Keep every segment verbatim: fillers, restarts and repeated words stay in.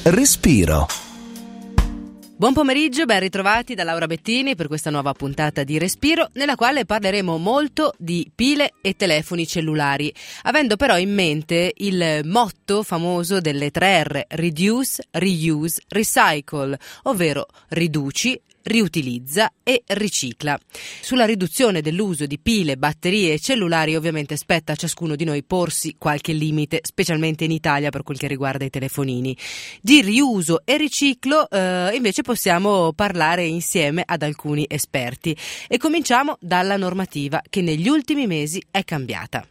Respiro. Buon pomeriggio, ben ritrovati da Laura Bettini per questa nuova puntata di Respiro, nella quale parleremo molto di pile e telefoni cellulari, avendo però in mente il motto famoso delle tre R: Reduce, Reuse, Recycle, ovvero riduci, riutilizza e ricicla. Sulla riduzione dell'uso di pile, batterie e cellulari ovviamente spetta a ciascuno di noi porsi qualche limite, specialmente in Italia per quel che riguarda i telefonini. Di riuso e riciclo eh, invece possiamo parlare insieme ad alcuni esperti e cominciamo dalla normativa che negli ultimi mesi è cambiata.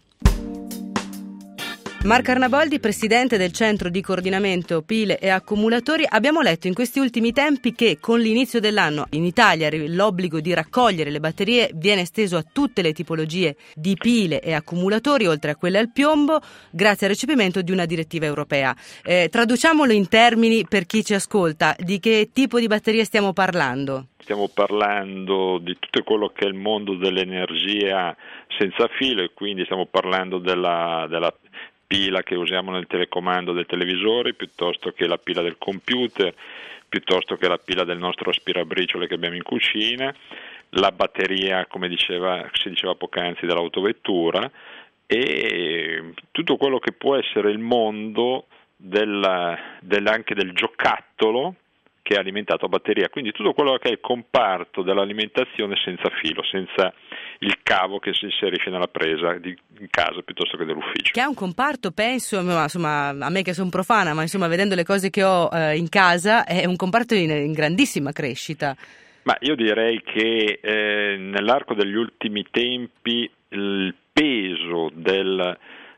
Marco Arnaboldi, presidente del Centro di Coordinamento Pile e Accumulatori. Abbiamo letto in questi ultimi tempi che con l'inizio dell'anno in Italia l'obbligo di raccogliere le batterie viene esteso a tutte le tipologie di pile e accumulatori, oltre a quelle al piombo, grazie al recepimento di una direttiva europea. Eh, traduciamolo in termini per chi ci ascolta: di che tipo di batterie stiamo parlando? Stiamo parlando di tutto quello che è il mondo dell'energia senza filo, e quindi stiamo parlando della, della pila che usiamo nel telecomando del televisore, piuttosto che la pila del computer, piuttosto che la pila del nostro aspirabriciole che abbiamo in cucina, la batteria, come diceva, si diceva poc'anzi, dell'autovettura, e tutto quello che può essere il mondo del, del, anche del giocattolo che è alimentato a batteria, quindi tutto quello che è il comparto dell'alimentazione senza filo, senza il cavo che si inserisce nella presa di in casa piuttosto che dell'ufficio. Che è un comparto, penso, insomma, a me che sono profana, ma insomma, vedendo le cose che ho eh, in casa, è un comparto in, in grandissima crescita. Ma io direi che eh, nell'arco degli ultimi tempi il peso del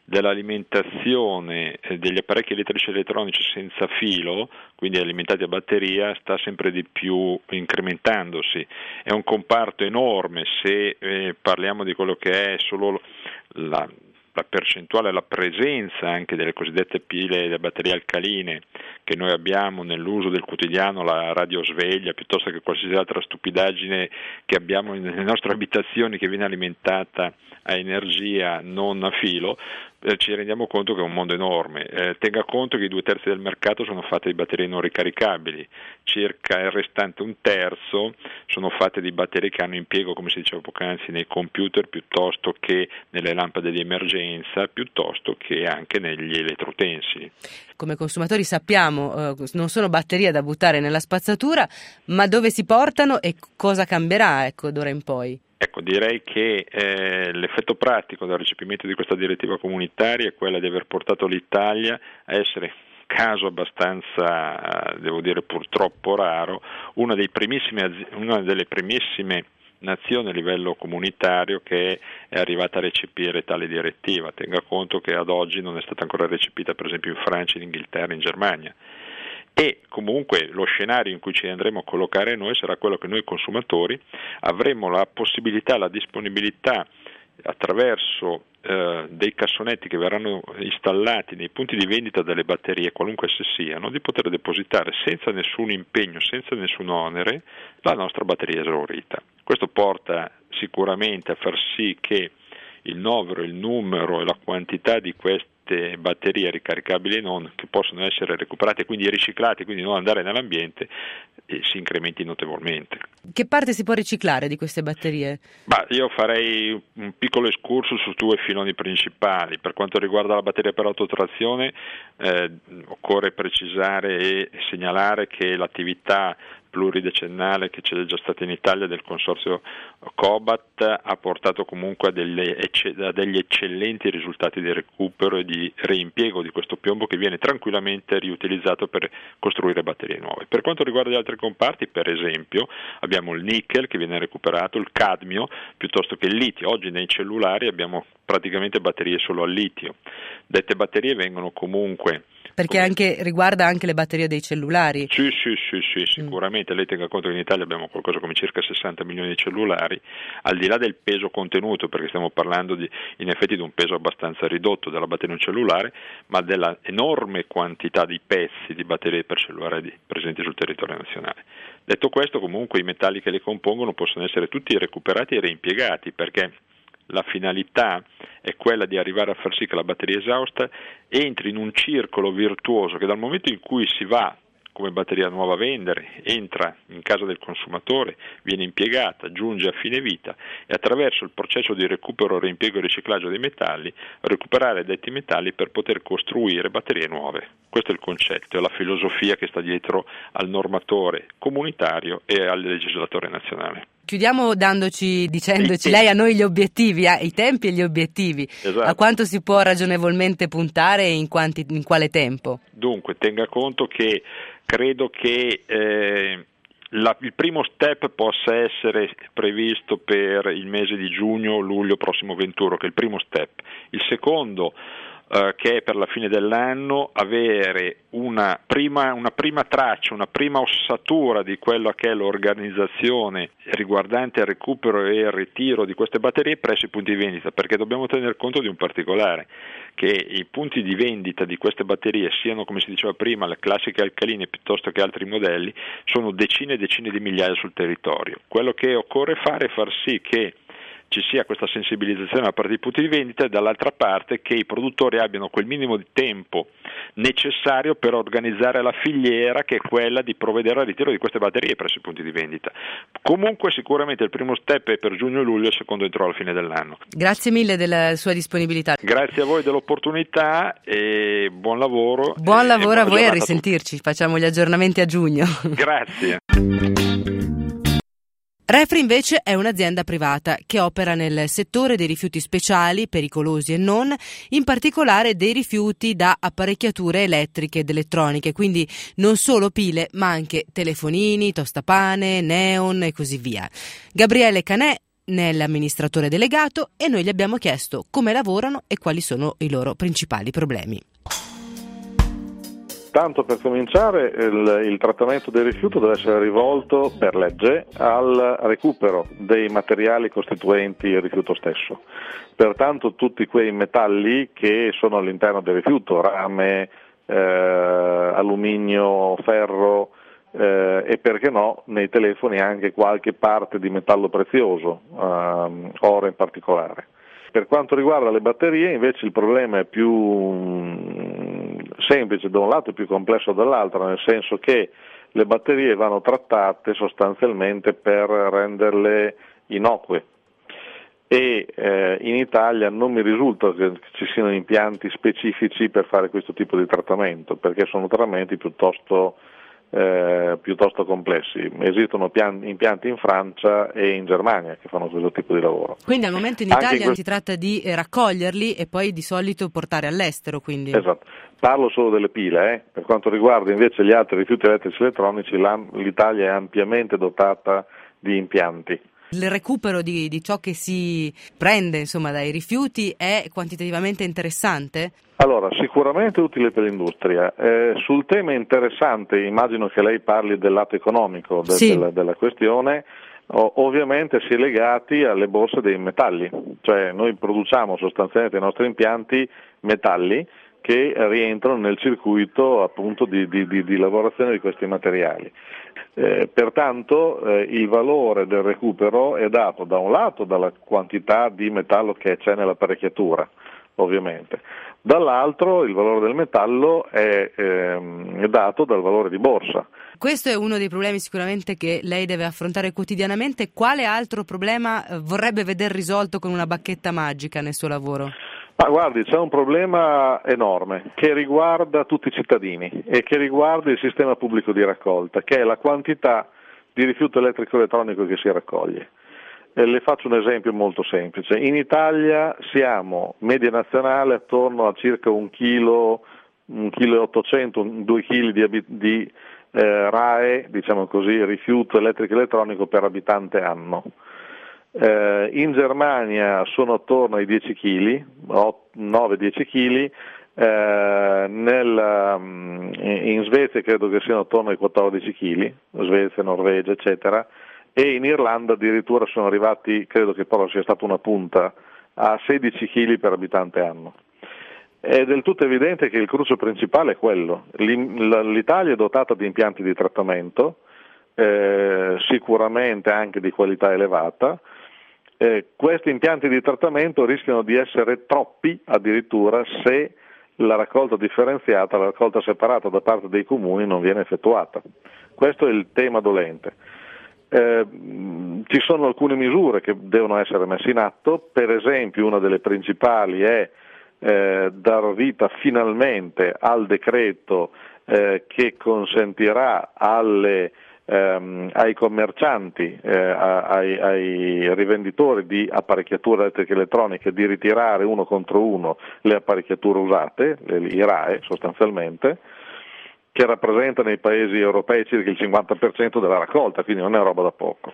dell'alimentazione degli apparecchi elettrici e elettronici senza filo, quindi alimentati a batteria, sta sempre di più incrementandosi. È un comparto enorme se eh, parliamo di quello che è solo la, la percentuale, la presenza anche delle cosiddette pile e delle batterie alcaline che noi abbiamo nell'uso del quotidiano, la radiosveglia, piuttosto che qualsiasi altra stupidaggine che abbiamo nelle nostre abitazioni che viene alimentata a energia non a filo, eh, ci rendiamo conto che è un mondo enorme. Eh, tenga conto che i due terzi del mercato sono fatte di batterie non ricaricabili, circa il restante un terzo sono fatte di batterie che hanno impiego, come si diceva poc'anzi, nei computer piuttosto che nelle lampade di emergenza, piuttosto che anche negli elettroutensili. Come consumatori sappiamo, eh, non sono batterie da buttare nella spazzatura, ma dove si portano e cosa cambierà, ecco, d'ora in poi? Ecco, direi che eh, l'effetto pratico del recepimento di questa direttiva comunitaria è quella di aver portato l'Italia a essere, caso abbastanza, devo dire purtroppo raro, una, dei primissimi, una delle primissime nazioni a livello comunitario che è arrivata a recepire tale direttiva. Tenga conto che ad oggi non è stata ancora recepita per esempio in Francia, in Inghilterra, in Germania. E comunque lo scenario in cui ci andremo a collocare noi sarà quello che noi consumatori avremo la possibilità, la disponibilità attraverso eh, dei cassonetti che verranno installati nei punti di vendita delle batterie, qualunque esse siano, di poter depositare senza nessun impegno, senza nessun onere, la nostra batteria esaurita. Questo porta sicuramente a far sì che il novero, il numero e la quantità di queste batterie ricaricabili e non, che possono essere recuperate e quindi riciclate, quindi non andare nell'ambiente, e si incrementi notevolmente. Che parte si può riciclare di queste batterie? Bah, io farei un piccolo excursus su due filoni principali. Per quanto riguarda la batteria per autotrazione, eh, occorre precisare e segnalare che l'attività pluridecennale che c'è già stata in Italia del consorzio Cobat ha portato comunque a, delle, a degli eccellenti risultati di recupero e di reimpiego di questo piombo che viene tranquillamente riutilizzato per costruire batterie nuove. Per quanto riguarda gli altri comparti, per esempio, abbiamo il nickel che viene recuperato, il cadmio piuttosto che il litio. Oggi nei cellulari abbiamo praticamente batterie solo al litio. Dette batterie vengono comunque Perché anche riguarda anche le batterie dei cellulari. Sì, sì, sì, sì, sicuramente. Mm. Lei tenga conto che in Italia abbiamo qualcosa come circa sessanta milioni di cellulari, al di là del peso contenuto, perché stiamo parlando di, in effetti di un peso abbastanza ridotto della batteria di un cellulare, ma della enorme quantità di pezzi di batterie per cellulare di, presenti sul territorio nazionale. Detto questo, comunque i metalli che le compongono possono essere tutti recuperati e reimpiegati, perché la finalità è quella di arrivare a far sì che la batteria esausta entri in un circolo virtuoso che dal momento in cui si va come batteria nuova a vendere, entra in casa del consumatore, viene impiegata, giunge a fine vita e attraverso il processo di recupero, reimpiego e riciclaggio dei metalli recuperare detti metalli per poter costruire batterie nuove. Questo è il concetto, è la filosofia che sta dietro al normatore comunitario e al legislatore nazionale. Chiudiamo dandoci, dicendoci lei a noi gli obiettivi, eh, i tempi e gli obiettivi. Esatto. A quanto si può ragionevolmente puntare e in, quanti, in quale tempo? Dunque, tenga conto che credo che eh, la, il primo step possa essere previsto per il mese di giugno, luglio prossimo venturo, che è il primo step. Il secondo, Uh, che è per la fine dell'anno, avere una prima, una prima traccia, una prima ossatura di quella che è l'organizzazione riguardante il recupero e il ritiro di queste batterie presso i punti di vendita, perché dobbiamo tener conto di un particolare, che i punti di vendita di queste batterie, siano come si diceva prima le classiche alcaline piuttosto che altri modelli, sono decine e decine di migliaia sul territorio. Quello che occorre fare è far sì che ci sia questa sensibilizzazione da parte dei punti di vendita e dall'altra parte che i produttori abbiano quel minimo di tempo necessario per organizzare la filiera, che è quella di provvedere al ritiro di queste batterie presso i punti di vendita. Comunque sicuramente il primo step è per giugno e luglio, il secondo entro la fine dell'anno. Grazie mille della sua disponibilità. Grazie a voi dell'opportunità e buon lavoro. Buon lavoro a voi e a risentirci, facciamo gli aggiornamenti a giugno. Grazie. Refri invece è un'azienda privata che opera nel settore dei rifiuti speciali, pericolosi e non, in particolare dei rifiuti da apparecchiature elettriche ed elettroniche, quindi non solo pile ma anche telefonini, tostapane, neon e così via. Gabriele Canè ne è l'amministratore delegato e noi gli abbiamo chiesto come lavorano e quali sono i loro principali problemi. Tanto per cominciare, il, il trattamento del rifiuto deve essere rivolto per legge al recupero dei materiali costituenti il rifiuto stesso. Pertanto tutti quei metalli che sono all'interno del rifiuto, rame, eh, alluminio, ferro eh, e perché no nei telefoni anche qualche parte di metallo prezioso, eh, oro in particolare. Per quanto riguarda le batterie invece il problema è più semplice da un lato e più complesso dall'altro, nel senso che le batterie vanno trattate sostanzialmente per renderle innocue e eh, in Italia non mi risulta che ci siano impianti specifici per fare questo tipo di trattamento, perché sono trattamenti piuttosto Eh, piuttosto complessi. Esistono pian- impianti in Francia e in Germania che fanno questo tipo di lavoro. Quindi al momento in Italia in questo... si tratta di raccoglierli e poi di solito portare all'estero, quindi. Esatto. Parlo solo delle pile, eh. Per quanto riguarda invece gli altri rifiuti elettrici e elettronici, l'Italia è ampiamente dotata di impianti. Il recupero di, di ciò che si prende, insomma, dai rifiuti è quantitativamente interessante? Allora, sicuramente utile per l'industria. Eh, sul tema interessante, immagino che lei parli del lato economico de- sì. della, della questione, o- ovviamente si è legati alle borse dei metalli, cioè noi produciamo sostanzialmente nei nostri impianti metalli che rientrano nel circuito appunto di, di, di, di lavorazione di questi materiali. Eh, pertanto eh, il valore del recupero è dato da un lato dalla quantità di metallo che c'è nell'apparecchiatura, ovviamente, dall'altro il valore del metallo è, ehm, è dato dal valore di borsa. Questo è uno dei problemi sicuramente che lei deve affrontare quotidianamente. Quale altro problema vorrebbe veder risolto con una bacchetta magica nel suo lavoro? Ma guardi, c'è un problema enorme che riguarda tutti i cittadini e che riguarda il sistema pubblico di raccolta, che è la quantità di rifiuto elettrico elettronico che si raccoglie. Eh, le faccio un esempio molto semplice. In Italia siamo media nazionale attorno a circa un chilo, un chilo e ottocento, due chili di, di eh, R A E, diciamo così, rifiuto elettrico elettronico per abitante anno. Eh, in Germania sono attorno ai dieci chili, nove dieci chili, eh, nel, in Svezia credo che siano attorno ai quattordici chili, Svezia, Norvegia, eccetera, e in Irlanda addirittura sono arrivati, credo che però sia stata una punta, a sedici chili per abitante anno. È del tutto evidente che il cruccio principale è quello. L'Italia è dotata di impianti di trattamento, eh, sicuramente anche di qualità elevata. Eh, questi impianti di trattamento rischiano di essere troppi addirittura se la raccolta differenziata, la raccolta separata da parte dei comuni non viene effettuata. Questo è il tema dolente. Eh, ci sono alcune misure che devono essere messe in atto, per esempio una delle principali è eh, dar vita finalmente al decreto eh, che consentirà alle Ehm, ai commercianti, eh, ai, ai rivenditori di apparecchiature elettriche e elettroniche di ritirare uno contro uno le apparecchiature usate, le, i R A E sostanzialmente, che rappresenta nei paesi europei circa il cinquanta per cento della raccolta, quindi non è roba da poco.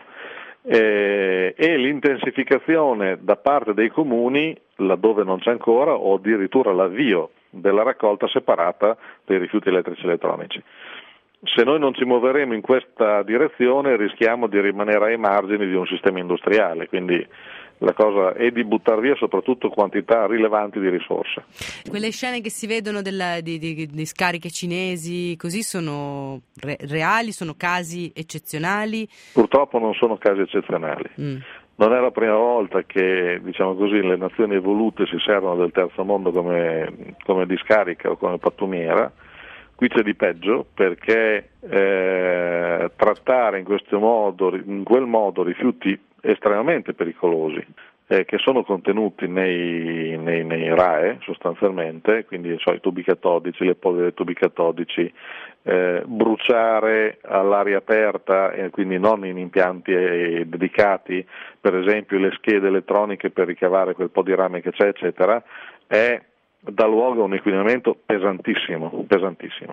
Eh, e l'intensificazione da parte dei comuni, laddove non c'è ancora, o addirittura l'avvio della raccolta separata dei rifiuti elettrici e elettronici. Se noi non ci muoveremo in questa direzione rischiamo di rimanere ai margini di un sistema industriale, quindi la cosa è di buttare via soprattutto quantità rilevanti di risorse. Quelle scene che si vedono della, di, di, di scariche cinesi così sono re, reali, sono casi eccezionali? Purtroppo non sono casi eccezionali. Mm. Non è la prima volta che, diciamo così, le nazioni evolute si servono del terzo mondo come, come discarica o come pattumiera. Qui c'è di peggio perché eh, trattare in questo modo, in quel modo rifiuti estremamente pericolosi eh, che sono contenuti nei, nei, nei R A E sostanzialmente, quindi so, i tubi catodici, le polveri dei tubi catodici, eh, bruciare all'aria aperta e quindi non in impianti eh, dedicati, per esempio le schede elettroniche per ricavare quel po' di rame che c'è eccetera, è dà luogo a un inquinamento pesantissimo, pesantissimo.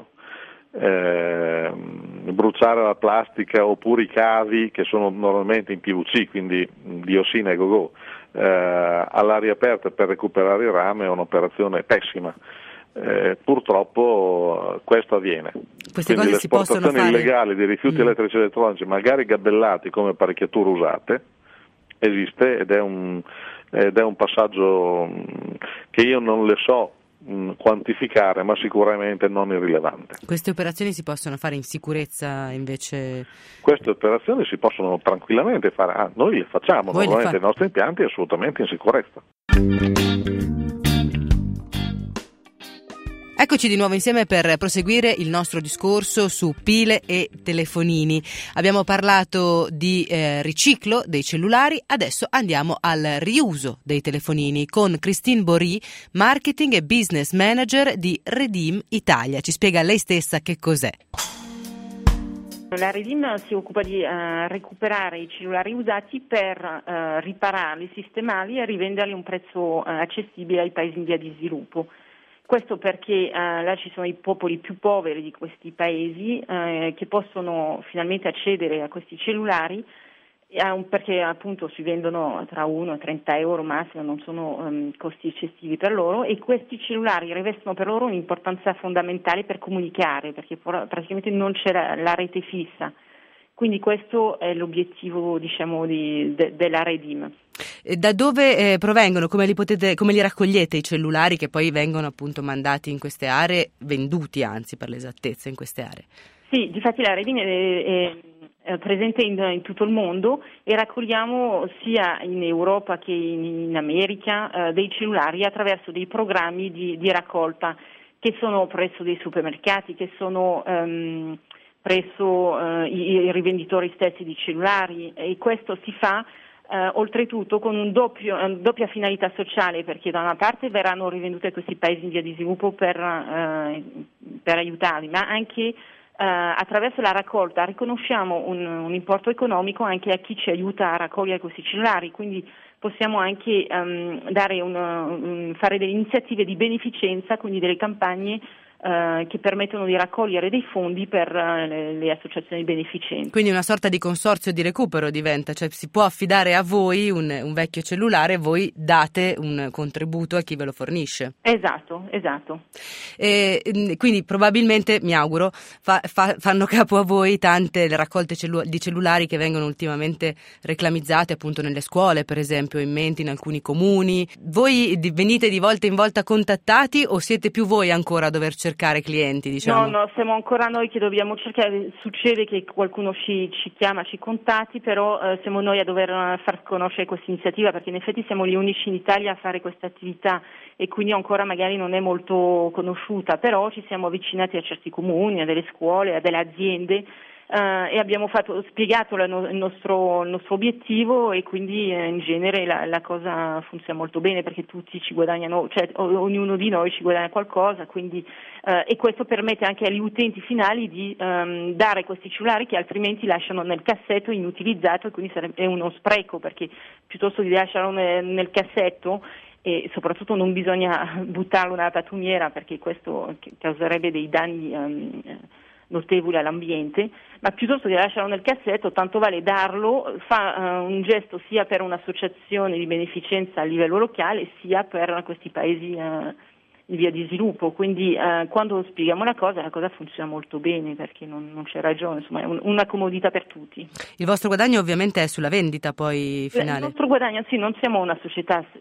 Eh, bruciare la plastica oppure i cavi che sono normalmente in P V C, quindi diossina e go-go, eh, all'aria aperta per recuperare il rame è un'operazione pessima. Eh, purtroppo questo avviene. Queste quindi cose si possono fare. L'esportazione illegale di rifiuti mm. elettrici e elettronici, magari gabellati come apparecchiature usate, esiste ed è un ed è un passaggio che io non le so mh, quantificare, ma sicuramente non irrilevante. Queste operazioni si possono fare in sicurezza invece? Queste operazioni si possono tranquillamente fare, ah, noi le facciamo, Voi normalmente fa... i nostri impianti assolutamente in sicurezza. Eccoci di nuovo insieme per proseguire il nostro discorso su pile e telefonini. Abbiamo parlato di eh, riciclo dei cellulari, adesso andiamo al riuso dei telefonini con Christine Bory, Marketing e Business Manager di Redim Italia. Ci spiega lei stessa che cos'è. La Redim si occupa di uh, recuperare i cellulari usati per uh, ripararli, sistemarli e rivenderli a un prezzo uh, accessibile ai paesi in via di sviluppo. Questo perché eh, là ci sono i popoli più poveri di questi paesi eh, che possono finalmente accedere a questi cellulari eh, perché appunto si vendono tra uno e trenta euro massimo, non sono um, costi eccessivi per loro, e questi cellulari rivestono per loro un'importanza fondamentale per comunicare perché praticamente non c'è la, la rete fissa. Quindi questo è l'obiettivo, diciamo, di, de, della Redim. Da dove eh, provengono? Come li potete, come li raccogliete i cellulari che poi vengono appunto mandati in queste aree, venduti anzi per l'esattezza in queste aree? Sì, difatti la Redim è, è, è presente in, in tutto il mondo e raccogliamo sia in Europa che in, in America eh, dei cellulari attraverso dei programmi di, di raccolta che sono presso dei supermercati, che sono um, presso uh, i, i rivenditori stessi di cellulari, e questo si fa uh, oltretutto con un doppio, una doppia finalità sociale, perché da una parte verranno rivendute a questi paesi in via di sviluppo per, uh, per aiutarli, ma anche uh, attraverso la raccolta riconosciamo un, un importo economico anche a chi ci aiuta a raccogliere questi cellulari, quindi possiamo anche um, dare un, un, fare delle iniziative di beneficenza, quindi delle campagne Uh, che permettono di raccogliere dei fondi per uh, le, le associazioni beneficenti. Quindi una sorta di consorzio di recupero diventa, cioè si può affidare a voi un, un vecchio cellulare e voi date un contributo a chi ve lo fornisce. Esatto, esatto. E, quindi probabilmente, mi auguro, fa, fa, fanno capo a voi tante le raccolte cellu- di cellulari che vengono ultimamente reclamizzate appunto nelle scuole, per esempio, in mente in alcuni comuni. Voi di, venite di volta in volta contattati o siete più voi ancora a dover cercare cercare clienti, diciamo. No, no, siamo ancora noi che dobbiamo cercare, succede che qualcuno ci, ci chiama, ci contatti, però eh, siamo noi a dover far conoscere questa iniziativa, perché in effetti siamo gli unici in Italia a fare questa attività e quindi ancora magari non è molto conosciuta, però ci siamo avvicinati a certi comuni, a delle scuole, a delle aziende. Uh, e abbiamo fatto, spiegato la no, il, nostro, il nostro obiettivo e quindi eh, in genere la, la cosa funziona molto bene perché tutti ci guadagnano, cioè o, ognuno di noi ci guadagna qualcosa, quindi uh, e questo permette anche agli utenti finali di um, dare questi cellulari che altrimenti lasciano nel cassetto inutilizzato e quindi sarebbe, è uno spreco, perché piuttosto di lasciarlo nel, nel cassetto, e soprattutto non bisogna buttarlo nella pattumiera perché questo causerebbe dei danni um, notevoli all'ambiente, ma piuttosto di lasciarlo nel cassetto, tanto vale darlo, fa uh, un gesto sia per un'associazione di beneficenza a livello locale sia per questi paesi uh, in via di sviluppo, quindi uh, quando spieghiamo la cosa, la cosa funziona molto bene perché non, non c'è ragione, insomma è un, una comodità per tutti. Il vostro guadagno ovviamente è sulla vendita poi finale? Il nostro guadagno, sì, non siamo una società uh,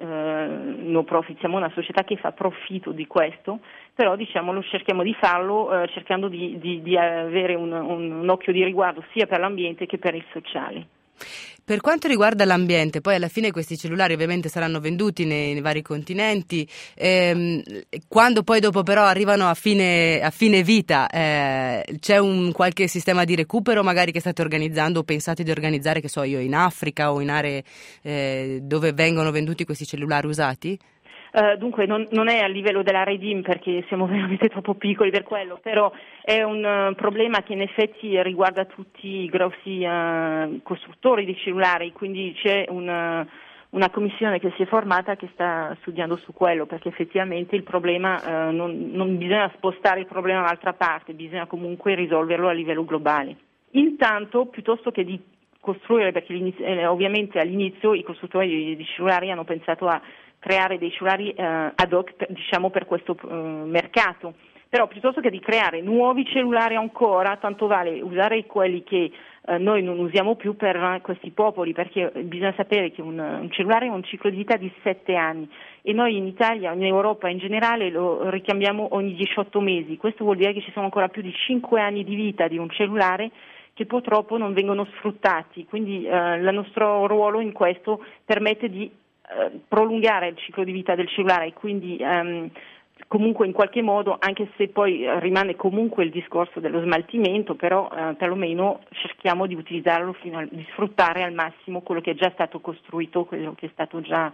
no profit, siamo una società che fa profitto di questo, però diciamo lo cerchiamo di farlo uh, cercando di, di, di avere un, un, un occhio di riguardo sia per l'ambiente che per il sociale. Per quanto riguarda l'ambiente, poi alla fine questi cellulari ovviamente saranno venduti nei, nei vari continenti, ehm, quando poi dopo però arrivano a fine, a fine vita, eh, c'è un qualche sistema di recupero magari che state organizzando o pensate di organizzare, che so io, in Africa o in aree eh, dove vengono venduti questi cellulari usati? Uh, dunque non, non è a livello della Redim perché siamo veramente troppo piccoli per quello, però è un uh, problema che in effetti riguarda tutti i grossi uh, costruttori di cellulari, quindi c'è una, una commissione che si è formata che sta studiando su quello, perché effettivamente il problema uh, non, non bisogna spostare il problema dall'altra parte, bisogna comunque risolverlo a livello globale. Intanto, piuttosto che di costruire, perché eh, ovviamente all'inizio i costruttori di, di cellulari hanno pensato a creare dei cellulari eh, ad hoc per, diciamo per questo eh, mercato, però piuttosto che di creare nuovi cellulari ancora, tanto vale usare quelli che eh, noi non usiamo più per questi popoli, perché bisogna sapere che un, un cellulare ha un ciclo di vita di sette anni e noi in Italia, in Europa in generale lo richiamiamo ogni diciotto mesi, questo vuol dire che ci sono ancora più di cinque anni di vita di un cellulare che purtroppo non vengono sfruttati, quindi eh, il nostro ruolo in questo permette di prolungare il ciclo di vita del cellulare e quindi um, comunque in qualche modo, anche se poi rimane comunque il discorso dello smaltimento, però uh, perlomeno cerchiamo di utilizzarlo fino a, di sfruttare al massimo quello che è già stato costruito, quello che è stato già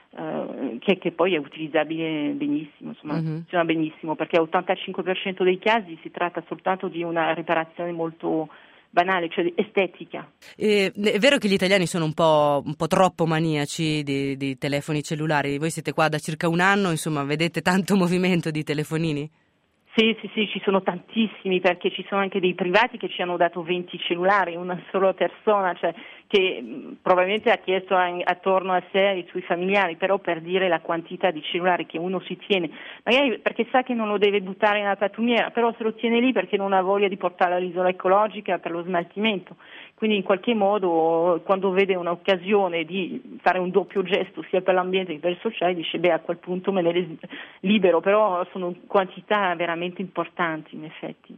uh, che, che poi è utilizzabile benissimo, insomma uh-huh. funziona benissimo, perché all'ottantacinque per cento dei casi si tratta soltanto di una riparazione molto banale, cioè estetica. Eh, è vero che gli italiani sono un po', un po' troppo maniaci di, di telefoni cellulari, voi siete qua da circa un anno, insomma vedete tanto movimento di telefonini? Sì, sì, sì, ci sono tantissimi, perché ci sono anche dei privati che ci hanno dato venti cellulari, una sola persona, cioè che mh, probabilmente ha chiesto a, attorno a sé e ai suoi familiari, però per dire la quantità di cellulari che uno si tiene, magari perché sa che non lo deve buttare nella pattumiera, però se lo tiene lì perché non ha voglia di portarlo all'isola ecologica per lo smaltimento. Quindi in qualche modo quando vede un'occasione di fare un doppio gesto sia per l'ambiente che per il sociale dice beh a quel punto me ne libero, però sono quantità veramente importanti in effetti.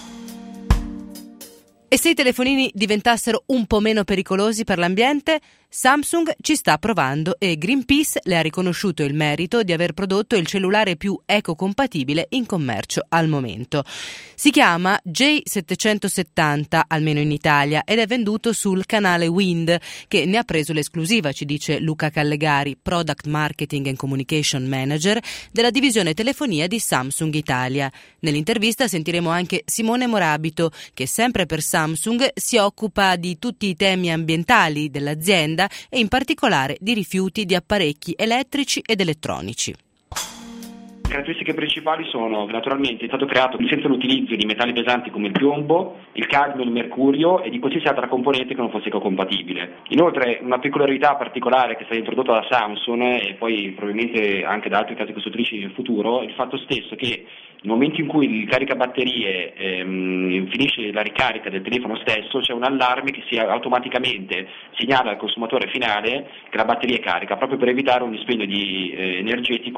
E se i telefonini diventassero un po' meno pericolosi per l'ambiente? Samsung ci sta provando e Greenpeace le ha riconosciuto il merito di aver prodotto il cellulare più ecocompatibile in commercio al momento. Si chiama J settecentosettanta, almeno in Italia, ed è venduto sul canale Wind, che ne ha preso l'esclusiva, ci dice Luca Callegari, Product Marketing and Communication Manager della divisione telefonia di Samsung Italia. Nell'intervista sentiremo anche Simone Morabito, che sempre per Samsung si occupa di tutti i temi ambientali dell'azienda e in particolare di rifiuti di apparecchi elettrici ed elettronici. Le caratteristiche principali sono che naturalmente è stato creato senza l'utilizzo di metalli pesanti come il piombo, il cadmio, il mercurio e di qualsiasi altra componente che non fosse ecocompatibile. Inoltre una peculiarità particolare che è stata introdotta da Samsung e poi probabilmente anche da altre case costruttrici nel futuro è il fatto stesso che nel momento in cui il caricabatterie ehm, finisce la ricarica del telefono stesso c'è un allarme che si automaticamente segnala al consumatore finale che la batteria è carica, proprio per evitare un dispendio di, eh, energetico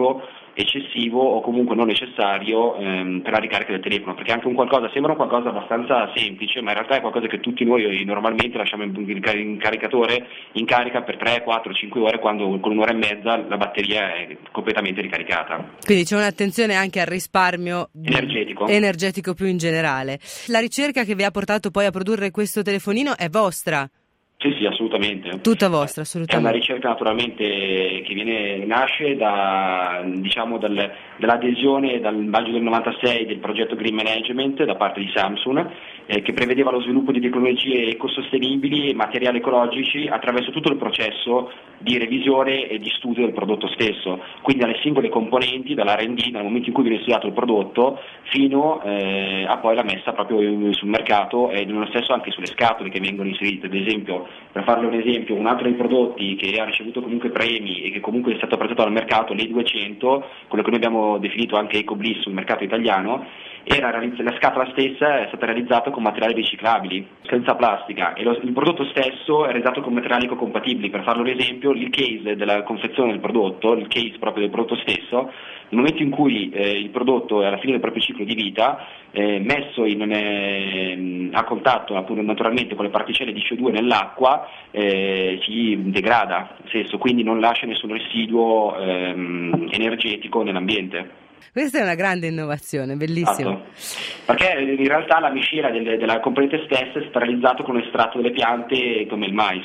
eccessivo o comunque non necessario ehm, per la ricarica del telefono, perché anche un qualcosa sembra un qualcosa abbastanza semplice, ma in realtà è qualcosa che tutti noi normalmente lasciamo in caricatore in carica per tre, quattro, cinque ore, quando con un'ora e mezza la batteria è completamente ricaricata. Quindi c'è un'attenzione anche al risparmio energetico energetico più in generale. La ricerca che vi ha portato poi a produrre questo telefonino è vostra? Sì, sì, assolutamente. Tutta vostra, assolutamente. È una ricerca naturalmente che viene, nasce da, diciamo, dal, dall'adesione dal maggio del novantasei del progetto Green Management da parte di Samsung, eh, che prevedeva lo sviluppo di tecnologie ecosostenibili e materiali ecologici attraverso tutto il processo di revisione e di studio del prodotto stesso, quindi dalle singole componenti, dall'R and D, dal momento in cui viene studiato il prodotto, fino eh, a poi la messa proprio sul mercato e nello stesso anche sulle scatole che vengono inserite. Ad esempio, per farle un esempio, un altro dei prodotti che ha ricevuto comunque premi e che comunque è stato presentato al mercato, l'E duecento, quello che noi abbiamo definito anche EcoBliss sul mercato italiano, era realizz- la scatola stessa è stata realizzata con materiali riciclabili, senza plastica, e lo, il prodotto stesso è realizzato con materiali ecocompatibili. Per farlo un esempio, il case della confezione del prodotto, il case proprio del prodotto stesso, nel momento in cui eh, il prodotto è alla fine del proprio ciclo di vita, eh, messo in, eh, a contatto appunto, naturalmente con le particelle di C O due nell'acqua, eh, si degrada, nel senso, quindi non lascia nessun residuo ehm, energetico nell'ambiente. Questa è una grande innovazione, bellissimo. Esatto. Perché in realtà la miscela del, della componente stessa è stata realizzata con un estratto delle piante come il mais,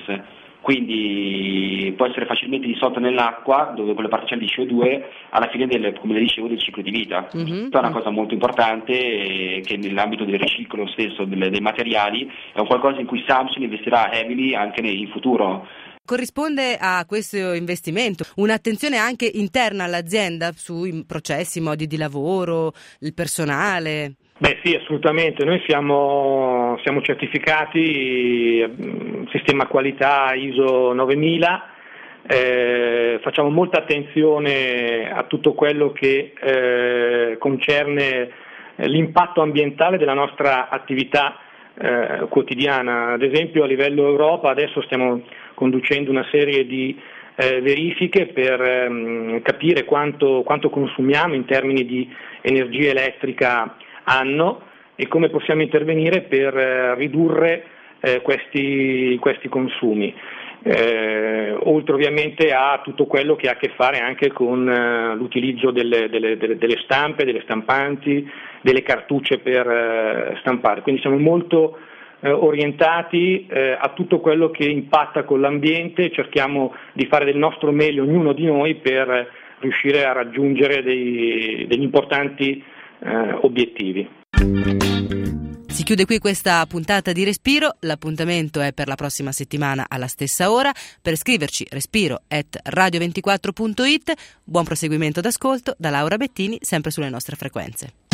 quindi può essere facilmente dissolta nell'acqua, dove con le particelle di C O due alla fine del, come le dicevo, del ciclo di vita. Mm-hmm. Questa è una cosa molto importante eh, che nell'ambito del riciclo stesso delle, dei materiali è un qualcosa in cui Samsung investirà heavily anche in futuro. Corrisponde a questo investimento un'attenzione anche interna all'azienda sui processi, modi di lavoro, il personale? Beh sì, assolutamente. Noi siamo, siamo certificati sistema qualità I S O novemila, eh, facciamo molta attenzione a tutto quello che eh, concerne l'impatto ambientale della nostra attività eh, quotidiana. Ad esempio a livello Europa adesso stiamo conducendo una serie di eh, verifiche per ehm, capire quanto, quanto consumiamo in termini di energia elettrica anno e come possiamo intervenire per eh, ridurre eh, questi, questi consumi. Eh, oltre ovviamente a tutto quello che ha a che fare anche con eh, l'utilizzo delle, delle, delle, delle stampe, delle stampanti, delle cartucce per eh, stampare. Quindi siamo molto Eh, orientati eh, a tutto quello che impatta con l'ambiente, cerchiamo di fare del nostro meglio ognuno di noi per riuscire a raggiungere dei, degli importanti eh, obiettivi. Si chiude qui questa puntata di Respiro, l'appuntamento è per la prossima settimana alla stessa ora. Per scriverci respiro at radio ventiquattro punto it. Buon proseguimento d'ascolto da Laura Bettini, sempre sulle nostre frequenze.